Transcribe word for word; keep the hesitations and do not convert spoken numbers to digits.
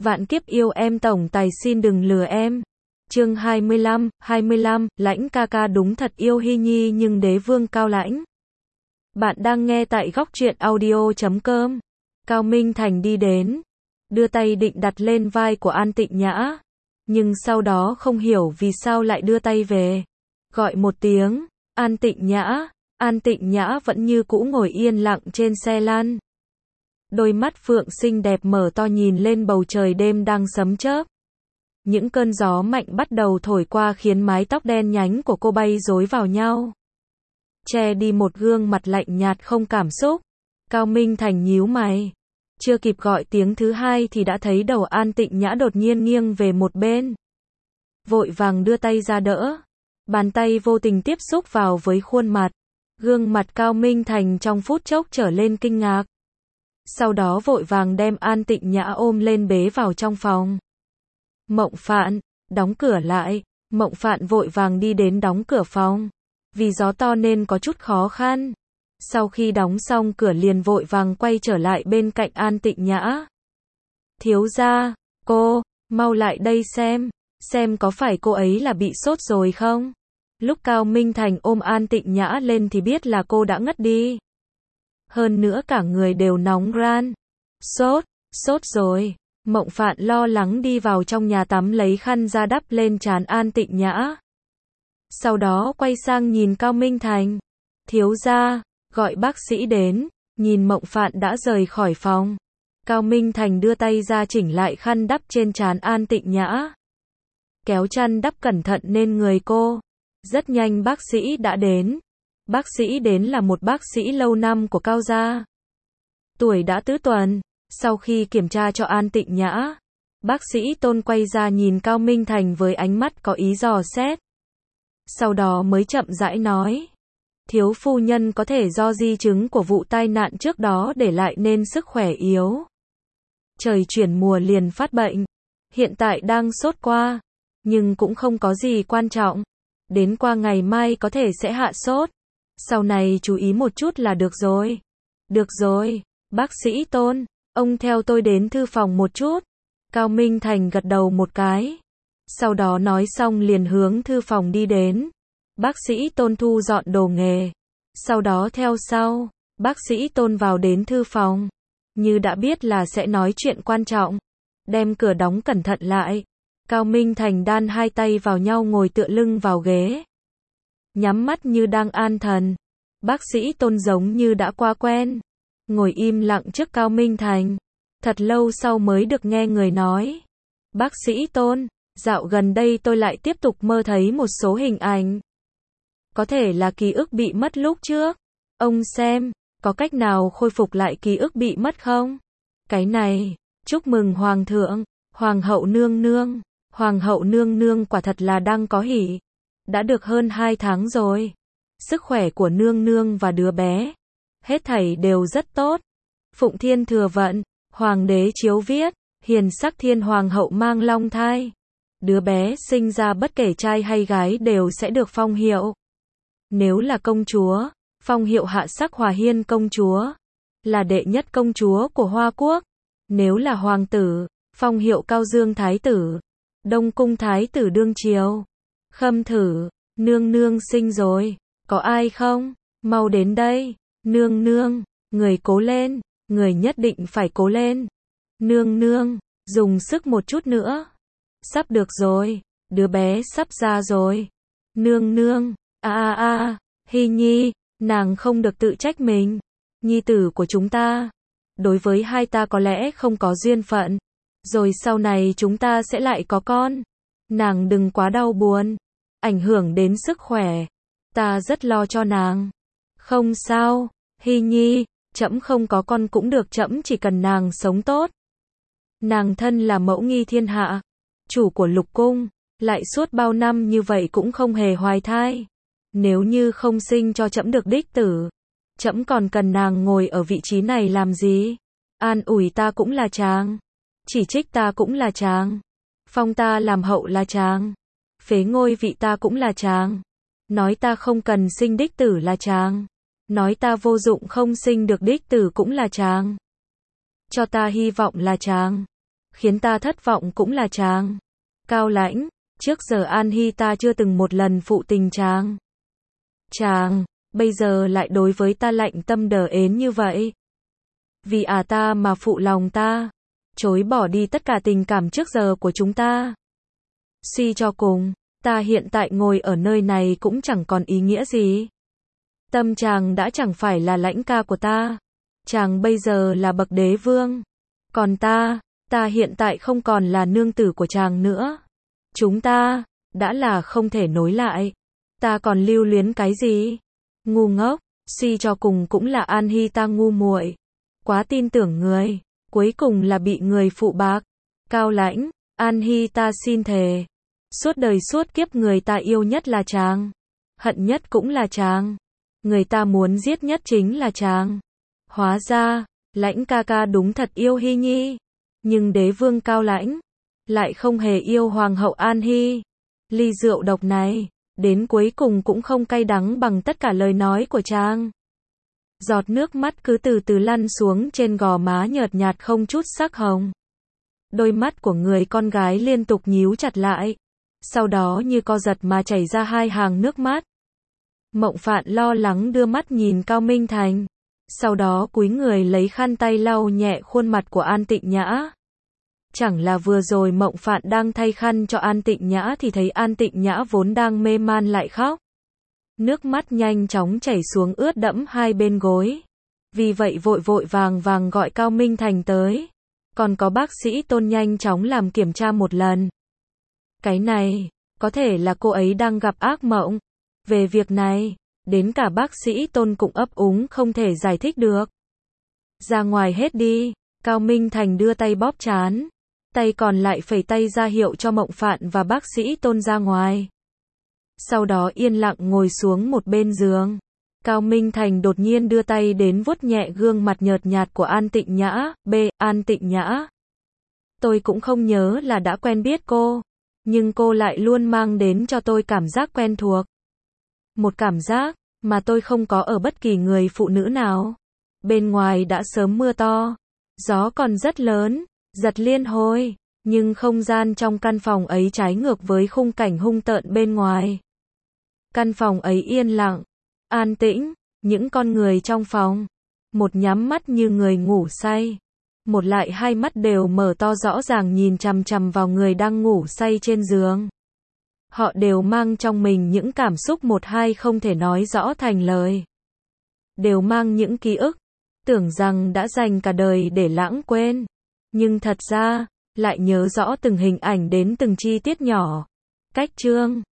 Vạn kiếp yêu em tổng tài xin đừng lừa em. Chương hai mươi lăm, hai mươi lăm, Lãnh ca ca đúng thật yêu Hy Nhi nhưng đế vương Cao Lãnh. Bạn đang nghe tại góc truyện audio chấm com. Cao Minh Thành đi đến, đưa tay định đặt lên vai của An Tịnh Nhã, nhưng sau đó không hiểu vì sao lại đưa tay về. Gọi một tiếng, An Tịnh Nhã, An Tịnh Nhã vẫn như cũ ngồi yên lặng trên xe lăn. Đôi mắt phượng xinh đẹp mở to nhìn lên bầu trời đêm đang sấm chớp. Những cơn gió mạnh bắt đầu thổi qua khiến mái tóc đen nhánh của cô bay rối vào nhau, che đi một gương mặt lạnh nhạt không cảm xúc. Cao Minh Thành nhíu mày, chưa kịp gọi tiếng thứ hai thì đã thấy đầu An Tịnh Nhã đột nhiên nghiêng về một bên. Vội vàng đưa tay ra đỡ, bàn tay vô tình tiếp xúc vào với khuôn mặt. Gương mặt Cao Minh Thành trong phút chốc trở lên kinh ngạc. Sau đó vội vàng đem An Tịnh Nhã ôm lên bế vào trong phòng. Mộng Phạn, đóng cửa lại. Mộng Phạn vội vàng đi đến đóng cửa phòng. Vì gió to nên có chút khó khăn. Sau khi đóng xong cửa liền vội vàng quay trở lại bên cạnh An Tịnh Nhã. Thiếu gia, cô, mau lại đây xem, xem có phải cô ấy là bị sốt rồi không? Lúc Cao Minh Thành ôm An Tịnh Nhã lên thì biết là cô đã ngất đi. Hơn nữa cả người đều nóng ran. Sốt, sốt rồi. Mộng Phạn lo lắng đi vào trong nhà tắm lấy khăn ra đắp lên trán An Tịnh Nhã. Sau đó quay sang nhìn Cao Minh Thành. Thiếu gia, gọi bác sĩ đến. Nhìn Mộng Phạn đã rời khỏi phòng, Cao Minh Thành đưa tay ra chỉnh lại khăn đắp trên trán An Tịnh Nhã. Kéo chăn đắp cẩn thận lên người cô. Rất nhanh bác sĩ đã đến. Bác sĩ đến là một bác sĩ lâu năm của Cao gia. Tuổi đã tứ tuần. Sau khi kiểm tra cho An Tịnh Nhã, bác sĩ Tôn quay ra nhìn Cao Minh Thành với ánh mắt có ý dò xét. Sau đó mới chậm rãi nói. Thiếu phu nhân có thể do di chứng của vụ tai nạn trước đó để lại nên sức khỏe yếu. Trời chuyển mùa liền phát bệnh. Hiện tại đang sốt qua. Nhưng cũng không có gì quan trọng. Đến qua ngày mai có thể sẽ hạ sốt. Sau này chú ý một chút là được rồi. Được rồi, bác sĩ Tôn, ông theo tôi đến thư phòng một chút. Cao Minh Thành gật đầu một cái. Sau đó nói xong liền hướng thư phòng đi đến. Bác sĩ Tôn thu dọn đồ nghề. Sau đó theo sau, bác sĩ Tôn vào đến thư phòng. Như đã biết là sẽ nói chuyện quan trọng. Đem cửa đóng cẩn thận lại. Cao Minh Thành đan hai tay vào nhau ngồi tựa lưng vào ghế. Nhắm mắt như đang an thần. Bác sĩ Tôn giống như đã qua quen. Ngồi im lặng trước Cao Minh Thành. Thật lâu sau mới được nghe người nói. Bác sĩ Tôn, dạo gần đây tôi lại tiếp tục mơ thấy một số hình ảnh. Có thể là ký ức bị mất lúc trước. Ông xem, có cách nào khôi phục lại ký ức bị mất không? Cái này, chúc mừng Hoàng thượng, Hoàng hậu nương nương. Hoàng hậu nương nương quả thật là đang có hỉ. Đã được hơn hai tháng rồi. Sức khỏe của nương nương và đứa bé, hết thảy đều rất tốt. Phụng Thiên thừa vận, Hoàng đế chiếu viết, hiền sắc thiên hoàng hậu mang long thai. Đứa bé sinh ra bất kể trai hay gái đều sẽ được phong hiệu. Nếu là công chúa, phong hiệu hạ sắc Hòa Hiên công chúa, là đệ nhất công chúa của Hoa Quốc. Nếu là hoàng tử, phong hiệu Cao Dương thái tử, Đông cung thái tử đương triều. Khâm thử, nương nương sinh rồi, có ai không? Mau đến đây. Nương nương, người cố lên, người nhất định phải cố lên. Nương nương, dùng sức một chút nữa. Sắp được rồi, đứa bé sắp ra rồi. Nương nương, a a a, Hy Nhi, nàng không được tự trách mình. Nhi tử của chúng ta, đối với hai ta có lẽ không có duyên phận. Rồi sau này chúng ta sẽ lại có con. Nàng đừng quá đau buồn, ảnh hưởng đến sức khỏe. Ta rất lo cho nàng. Không sao, Hy Nhi, trẫm không có con cũng được, trẫm chỉ cần nàng sống tốt. Nàng thân là mẫu nghi thiên hạ, chủ của lục cung, lại suốt bao năm như vậy cũng không hề hoài thai. Nếu như không sinh cho trẫm được đích tử, trẫm còn cần nàng ngồi ở vị trí này làm gì? An ủi ta cũng là chàng, chỉ trích ta cũng là chàng, phong ta làm hậu là chàng, phế ngôi vị ta cũng là chàng, nói ta không cần sinh đích tử là chàng, nói ta vô dụng không sinh được đích tử cũng là chàng, cho ta hy vọng là chàng. khiến ta thất vọng cũng là chàng. Cao Lãnh, trước giờ An Hy ta chưa từng một lần phụ tình chàng. Chàng, bây giờ lại đối với ta lạnh tâm đờ ến như vậy. Vì à ta mà phụ lòng ta, chối bỏ đi tất cả tình cảm trước giờ của chúng ta. Suy cho cùng, ta hiện tại ngồi ở nơi này cũng chẳng còn ý nghĩa gì. Tâm chàng đã chẳng phải là Lãnh ca của ta. Chàng bây giờ là bậc đế vương. Còn ta, ta hiện tại không còn là nương tử của chàng nữa. Chúng ta, đã là không thể nối lại. Ta còn lưu luyến cái gì? Ngu ngốc, suy cho cùng cũng là An Hy ta ngu muội. Quá tin tưởng người, cuối cùng là bị người phụ bạc. Cao Lãnh, An Hy ta xin thề. Suốt đời suốt kiếp người ta yêu nhất là chàng. Hận nhất cũng là chàng. Người ta muốn giết nhất chính là chàng. Hóa ra, Lãnh ca ca đúng thật yêu Hy Nhi. Nhưng đế vương Cao Lãnh lại không hề yêu hoàng hậu An Hy. Ly rượu độc này, đến cuối cùng cũng không cay đắng bằng tất cả lời nói của chàng. Giọt nước mắt cứ từ từ lăn xuống trên gò má nhợt nhạt không chút sắc hồng. Đôi mắt của người con gái liên tục nhíu chặt lại. Sau đó như co giật mà chảy ra hai hàng nước mắt. Mộng Phạn lo lắng đưa mắt nhìn Cao Minh Thành. Sau đó cúi người lấy khăn tay lau nhẹ khuôn mặt của An Tịnh Nhã. Chẳng là vừa rồi Mộng Phạn đang thay khăn cho An Tịnh Nhã thì thấy An Tịnh Nhã vốn đang mê man lại khóc. Nước mắt nhanh chóng chảy xuống ướt đẫm hai bên gối. Vì vậy vội vội vàng vàng gọi Cao Minh Thành tới. Còn có bác sĩ Tôn nhanh chóng làm kiểm tra một lần. Cái này, có thể là cô ấy đang gặp ác mộng. Về việc này, đến cả bác sĩ Tôn cũng ấp úng không thể giải thích được. Ra ngoài hết đi, Cao Minh Thành đưa tay bóp trán. Tay còn lại phẩy tay ra hiệu cho Mộng Phạn và bác sĩ Tôn ra ngoài. Sau đó yên lặng ngồi xuống một bên giường. Cao Minh Thành đột nhiên đưa tay đến vuốt nhẹ gương mặt nhợt nhạt của An Tịnh Nhã. B. An Tịnh Nhã. Tôi cũng không nhớ là đã quen biết cô. Nhưng cô lại luôn mang đến cho tôi cảm giác quen thuộc. Một cảm giác mà tôi không có ở bất kỳ người phụ nữ nào. Bên ngoài đã sớm mưa to. Gió còn rất lớn. Giật liên hồi. Nhưng không gian trong căn phòng ấy trái ngược với khung cảnh hung tợn bên ngoài. Căn phòng ấy yên lặng, an tĩnh, những con người trong phòng. Một nhắm mắt như người ngủ say. Một lại hai mắt đều mở to rõ ràng nhìn chằm chằm vào người đang ngủ say trên giường. Họ đều mang trong mình những cảm xúc một hai không thể nói rõ thành lời. Đều mang những ký ức, tưởng rằng đã dành cả đời để lãng quên. Nhưng thật ra, lại nhớ rõ từng hình ảnh đến từng chi tiết nhỏ. Cách chương